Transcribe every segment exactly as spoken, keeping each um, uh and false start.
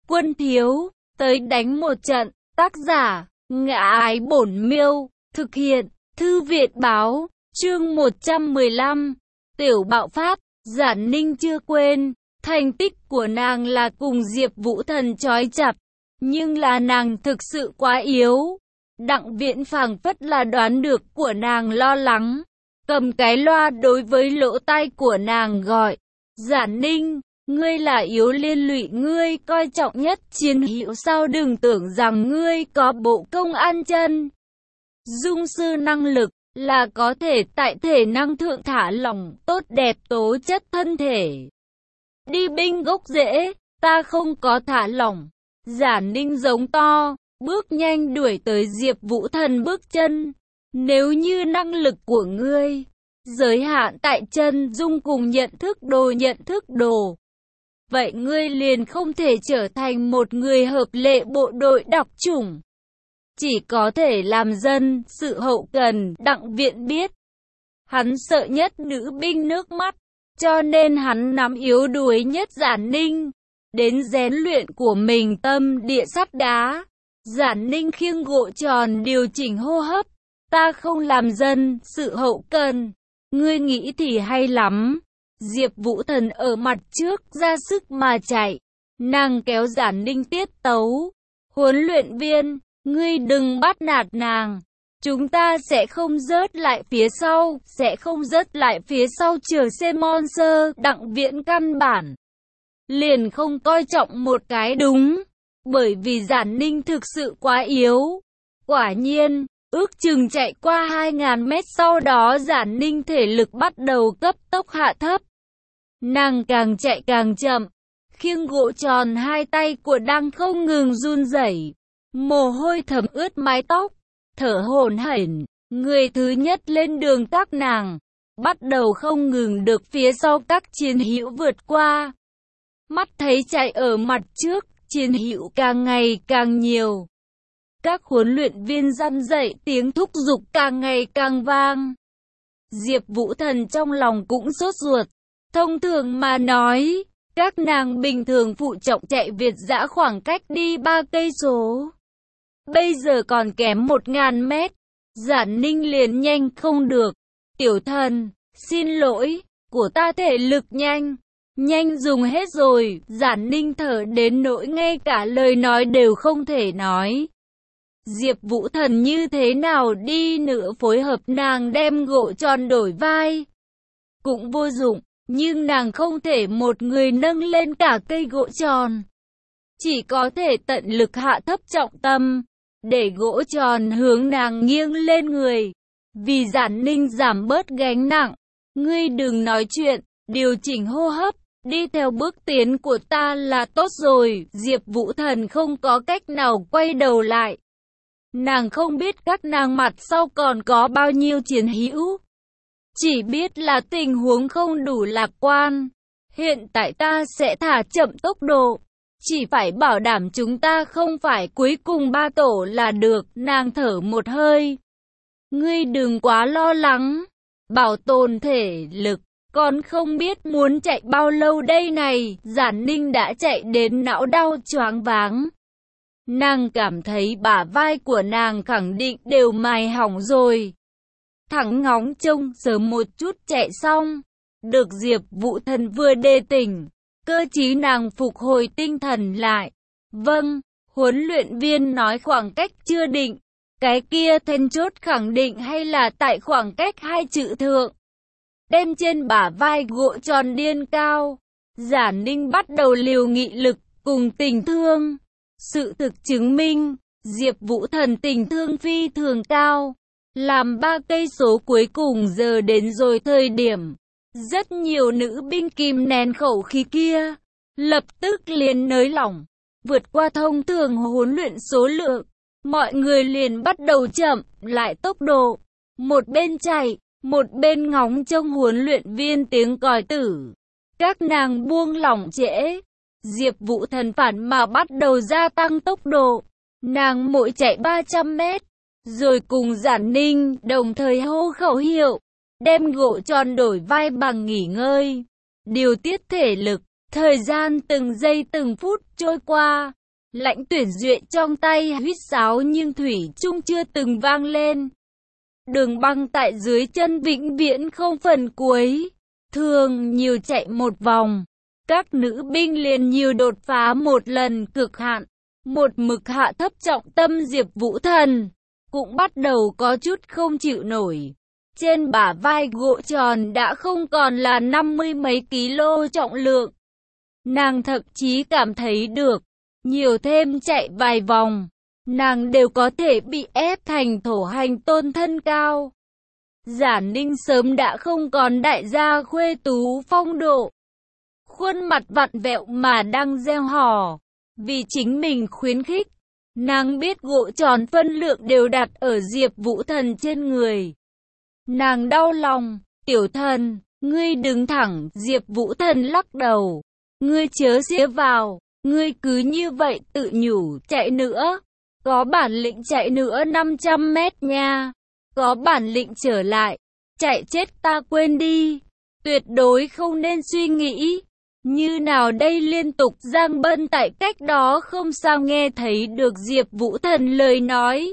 Quân thiếu, tới đánh một trận. Tác giả, Ngã Ái Bổn Miêu. Thực hiện, Thư viện báo. Chương một trăm mười lăm. Tiểu bạo phát. Giản Ninh chưa quên. Thành tích của nàng là cùng Diệp Vũ Thần trói chặt. Nhưng là nàng thực sự quá yếu. Đặng Viễn phảng phất là đoán được của nàng lo lắng. Cầm cái loa đối với lỗ tai của nàng gọi. Giản Ninh, ngươi là yếu liên lụy ngươi coi trọng nhất chiến hữu sao, đừng tưởng rằng ngươi có bộ công an chân. Dung sư năng lực là có thể tại thể năng thượng thả lỏng tốt đẹp tố chất thân thể. Đi binh gốc rễ, ta không có thả lỏng. Giản Ninh giống to, bước nhanh đuổi tới Diệp Vũ Thần bước chân. Nếu như năng lực của ngươi giới hạn tại chân dung cùng nhận thức đồ nhận thức đồ, vậy ngươi liền không thể trở thành một người hợp lệ bộ đội đặc chủng. Chỉ có thể làm dân sự hậu cần. Đặng Viễn biết, hắn sợ nhất nữ binh nước mắt, cho nên hắn nắm yếu đuối nhất Giản Ninh, đến rèn luyện của mình tâm địa sắt đá. Giản Ninh khiêng gỗ tròn điều chỉnh hô hấp. Ta không làm dân sự hậu cần, ngươi nghĩ thì hay lắm. Diệp Vũ Thần ở mặt trước ra sức mà chạy. Nàng kéo Giản Ninh tiết tấu. Huấn luyện viên, ngươi đừng bắt nạt nàng. Chúng ta sẽ không rớt lại phía sau, sẽ không rớt lại phía sau chờ xem monster. Đặng Viễn căn bản liền không coi trọng một cái đúng, bởi vì Giản Ninh thực sự quá yếu. Quả nhiên, ước chừng chạy qua hai nghìn mét sau đó Giản Ninh thể lực bắt đầu cấp tốc hạ thấp. Nàng càng chạy càng chậm, khiêng gỗ tròn hai tay của đang không ngừng run rẩy, mồ hôi thấm ướt mái tóc, thở hổn hển. Người thứ nhất lên đường các nàng, bắt đầu không ngừng được phía sau các chiến hữu vượt qua. Mắt thấy chạy ở mặt trước, chiến hữu càng ngày càng nhiều. Các huấn luyện viên răn dạy tiếng thúc giục càng ngày càng vang. Diệp Vũ Thần trong lòng cũng sốt ruột. Thông thường mà nói, các nàng bình thường phụ trọng chạy việt dã khoảng cách đi ba cây số. Bây giờ còn kém một nghìn mét. Giản Ninh liền nhanh không được. Tiểu thần, xin lỗi, của ta thể lực nhanh. Nhanh dùng hết rồi. Giản Ninh thở đến nỗi ngay cả lời nói đều không thể nói. Diệp Vũ Thần như thế nào đi nữa phối hợp nàng đem gỗ tròn đổi vai cũng vô dụng, nhưng nàng không thể một người nâng lên cả cây gỗ tròn. Chỉ có thể tận lực hạ thấp trọng tâm, để gỗ tròn hướng nàng nghiêng lên người. Vì Giản Ninh giảm bớt gánh nặng, ngươi đừng nói chuyện, điều chỉnh hô hấp, đi theo bước tiến của ta là tốt rồi. Diệp Vũ Thần không có cách nào quay đầu lại. Nàng không biết các nàng mặt sau còn có bao nhiêu chiến hữu. Chỉ biết là tình huống không đủ lạc quan. Hiện tại ta sẽ thả chậm tốc độ. Chỉ phải bảo đảm chúng ta không phải cuối cùng ba tổ là được. Nàng thở một hơi. Ngươi đừng quá lo lắng. Bảo tồn thể lực. Còn không biết muốn chạy bao lâu đây này. Giản Ninh đã chạy đến não đau choáng váng. Nàng cảm thấy bả vai của nàng khẳng định đều mài hỏng rồi. Thẳng ngóng trông sớm một chút chạy xong. Được Diệp Vũ Thần vừa đề tỉnh, cơ trí nàng phục hồi tinh thần lại. Vâng, huấn luyện viên nói khoảng cách chưa định. Cái kia then chốt khẳng định hay là tại khoảng cách hai chữ thượng. Đem trên bả vai gỗ tròn điên cao. Giản Ninh bắt đầu liều nghị lực cùng tình thương. Sự thực chứng minh, Diệp Vũ Thần tình thương phi thường cao. Làm ba cây số cuối cùng giờ đến rồi thời điểm. Rất nhiều nữ binh kìm nén khẩu khí kia. Lập tức liền nới lỏng. Vượt qua thông thường huấn luyện số lượng. Mọi người liền bắt đầu chậm lại tốc độ. Một bên chạy, một bên ngóng trông huấn luyện viên tiếng còi tử. Các nàng buông lỏng trễ. Diệp Vũ Thần phản mà bắt đầu gia tăng tốc độ. Nàng mỗi chạy ba trăm mét. Rồi cùng Giản Ninh đồng thời hô khẩu hiệu. Đem gỗ tròn đổi vai bằng nghỉ ngơi. Điều tiết thể lực. Thời gian từng giây từng phút trôi qua. Lãnh Tuyển Duệ trong tay huýt sáo nhưng thủy chung chưa từng vang lên. Đường băng tại dưới chân vĩnh viễn không phần cuối. Thường nhiều chạy một vòng. Các nữ binh liền nhiều đột phá một lần cực hạn. Một mực hạ thấp trọng tâm Diệp Vũ Thần. Cũng bắt đầu có chút không chịu nổi. Trên bả vai gỗ tròn đã không còn là năm mươi mấy kg trọng lượng. Nàng thậm chí cảm thấy được. Nhiều thêm chạy vài vòng. Nàng đều có thể bị ép thành thổ hành tôn thân cao. Giản Ninh sớm đã không còn đại gia khuê tú phong độ. Khuôn mặt vặn vẹo mà đang reo hò. Vì chính mình khuyến khích. Nàng biết gỗ tròn phân lượng đều đặt ở Diệp Vũ Thần trên người. Nàng đau lòng. Tiểu thần, ngươi đứng thẳng. Diệp Vũ Thần lắc đầu. Ngươi chớ xía vào. Ngươi cứ như vậy tự nhủ chạy nữa. Có bản lĩnh chạy nữa năm trăm mét nha. Có bản lĩnh trở lại. Chạy chết ta quên đi. Tuyệt đối không nên suy nghĩ. Như nào đây liên tục giang bân tại cách đó không sao nghe thấy được Diệp Vũ Thần lời nói.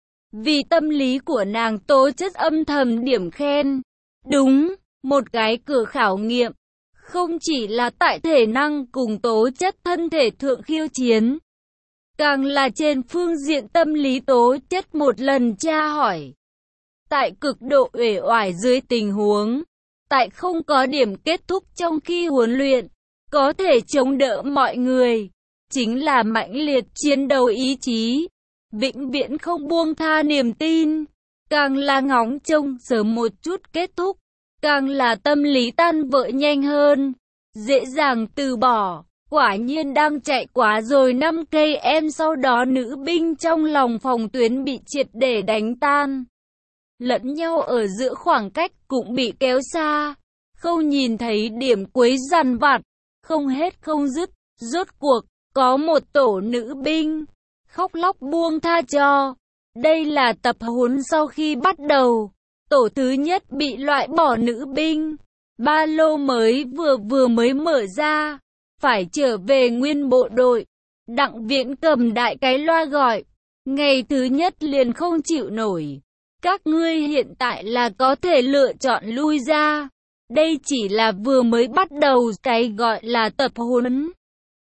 Vì tâm lý của nàng tố chất âm thầm điểm khen. Đúng, một cái cửa khảo nghiệm. Không chỉ là tại thể năng cùng tố chất thân thể thượng khiêu chiến. Càng là trên phương diện tâm lý tố chất một lần tra hỏi. Tại cực độ uể oải dưới tình huống. Tại không có điểm kết thúc trong khi huấn luyện. Có thể chống đỡ mọi người. Chính là mãnh liệt chiến đấu ý chí. Vĩnh viễn không buông tha niềm tin. Càng là ngóng trông sớm một chút kết thúc. Càng là tâm lý tan vỡ nhanh hơn. Dễ dàng từ bỏ. Quả nhiên đang chạy quá rồi năm cây em sau đó nữ binh trong lòng phòng tuyến bị triệt để đánh tan. Lẫn nhau ở giữa khoảng cách cũng bị kéo xa. Không nhìn thấy điểm cuối dằn vặt. Không hết không dứt. Rốt cuộc, có một tổ nữ binh. Khóc lóc buông tha cho. Đây là tập huấn sau khi bắt đầu. Tổ thứ nhất bị loại bỏ nữ binh. Ba lô mới vừa vừa mới mở ra. Phải trở về nguyên bộ đội. Đặng Viễn cầm đại cái loa gọi. Ngày thứ nhất liền không chịu nổi. Các ngươi hiện tại là có thể lựa chọn lui ra. Đây chỉ là vừa mới bắt đầu cái gọi là tập huấn.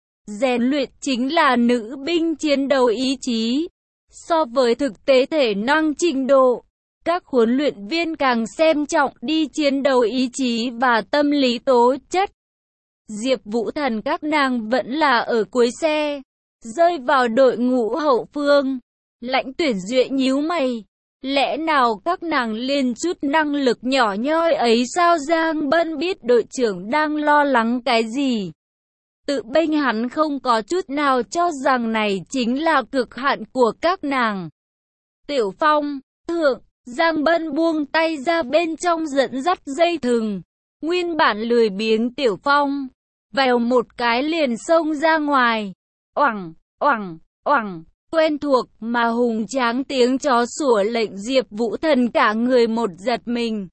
Rèn luyện chính là nữ binh chiến đấu ý chí. So với thực tế thể năng trình độ. Các huấn luyện viên càng xem trọng đi chiến đấu ý chí và tâm lý tố chất. Diệp Vũ Thần các nàng vẫn là ở cuối xe. Rơi vào đội ngũ hậu phương. Lãnh Tuyển Duệ nhíu mày. Lẽ nào các nàng liền chút năng lực nhỏ nhoi ấy sao? Giang Bân biết đội trưởng đang lo lắng cái gì. Tự bênh hắn không có chút nào cho rằng này chính là cực hạn của các nàng. Tiểu Phong, thượng, Giang Bân buông tay ra bên trong dẫn dắt dây thừng. Nguyên bản lười biếng Tiểu Phong. Vèo một cái liền xông ra ngoài. Oảng, oảng, oảng. Quen thuộc mà hùng tráng tiếng chó sủa lệnh Diệp Vũ Thần cả người một giật mình.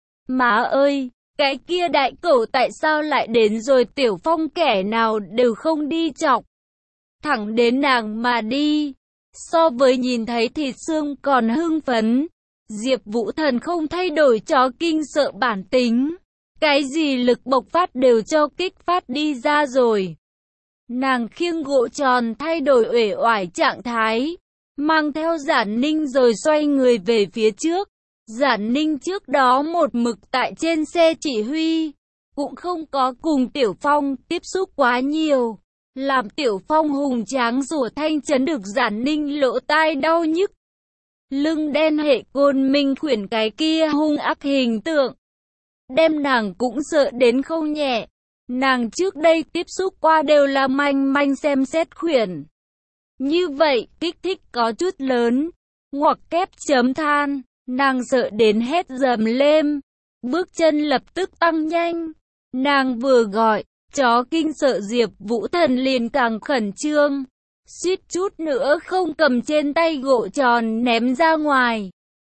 Má ơi, cái kia đại cẩu tại sao lại đến rồi? Tiểu Phong kẻ nào đều không đi chọc. Thẳng đến nàng mà đi. So với nhìn thấy thịt xương còn hưng phấn. Diệp Vũ Thần không thay đổi chó kinh sợ bản tính. Cái gì lực bộc phát đều cho kích phát đi ra rồi. Nàng khiêng gỗ tròn thay đổi uể oải trạng thái. Mang theo Giản Ninh rồi xoay người về phía trước. Giản Ninh trước đó một mực tại trên xe chỉ huy. Cũng không có cùng Tiểu Phong tiếp xúc quá nhiều. Làm Tiểu Phong hùng tráng rủa thanh chấn được Giản Ninh lỗ tai đau nhức. Lưng đen hệ côn minh khuyển cái kia hung ác hình tượng. Đem nàng cũng sợ đến không nhẹ. Nàng trước đây tiếp xúc qua đều là manh manh xem xét khuyển. Như vậy kích thích có chút lớn. Ngoặc kép chấm than. Nàng sợ đến hét dầm lên. Bước chân lập tức tăng nhanh. Nàng vừa gọi. Chó kinh sợ Diệp Vũ Thần liền càng khẩn trương. Suýt chút nữa không cầm trên tay gỗ tròn ném ra ngoài.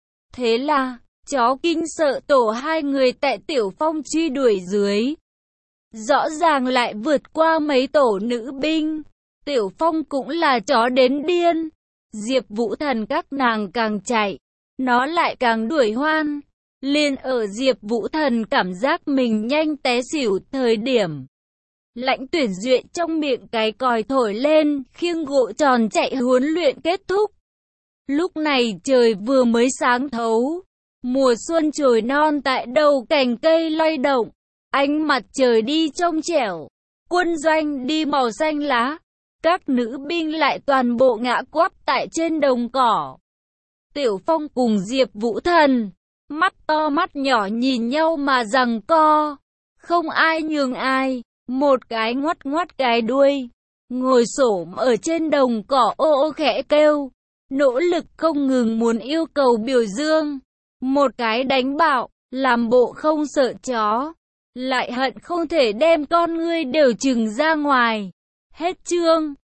Thế là, chó kinh sợ tổ hai người tại Tiểu Phong truy đuổi dưới. Rõ ràng lại vượt qua mấy tổ nữ binh. Tiểu Phong cũng là chó đến điên. Diệp Vũ Thần các nàng càng chạy, nó lại càng đuổi hoan. Liền ở Diệp Vũ Thần cảm giác mình nhanh té xỉu thời điểm, Lãnh Tuyển Duệ trong miệng cái còi thổi lên, khiêng gỗ tròn chạy huấn luyện kết thúc. Lúc này trời vừa mới sáng thấu, mùa xuân trồi non tại đầu cành cây lay động, ánh mặt trời đi trong trẻo, quân doanh đi màu xanh lá, các nữ binh lại toàn bộ ngã quắp tại trên đồng cỏ. Tiểu Phong cùng Diệp Vũ Thần, mắt to mắt nhỏ nhìn nhau mà giằng co, không ai nhường ai, một cái ngoắt ngoắt cái đuôi, ngồi xổm ở trên đồng cỏ ô ô khẽ kêu, nỗ lực không ngừng muốn yêu cầu biểu dương, một cái đánh bạo, làm bộ không sợ chó, lại hận không thể đem con ngươi đều trừng ra ngoài. Hết chương.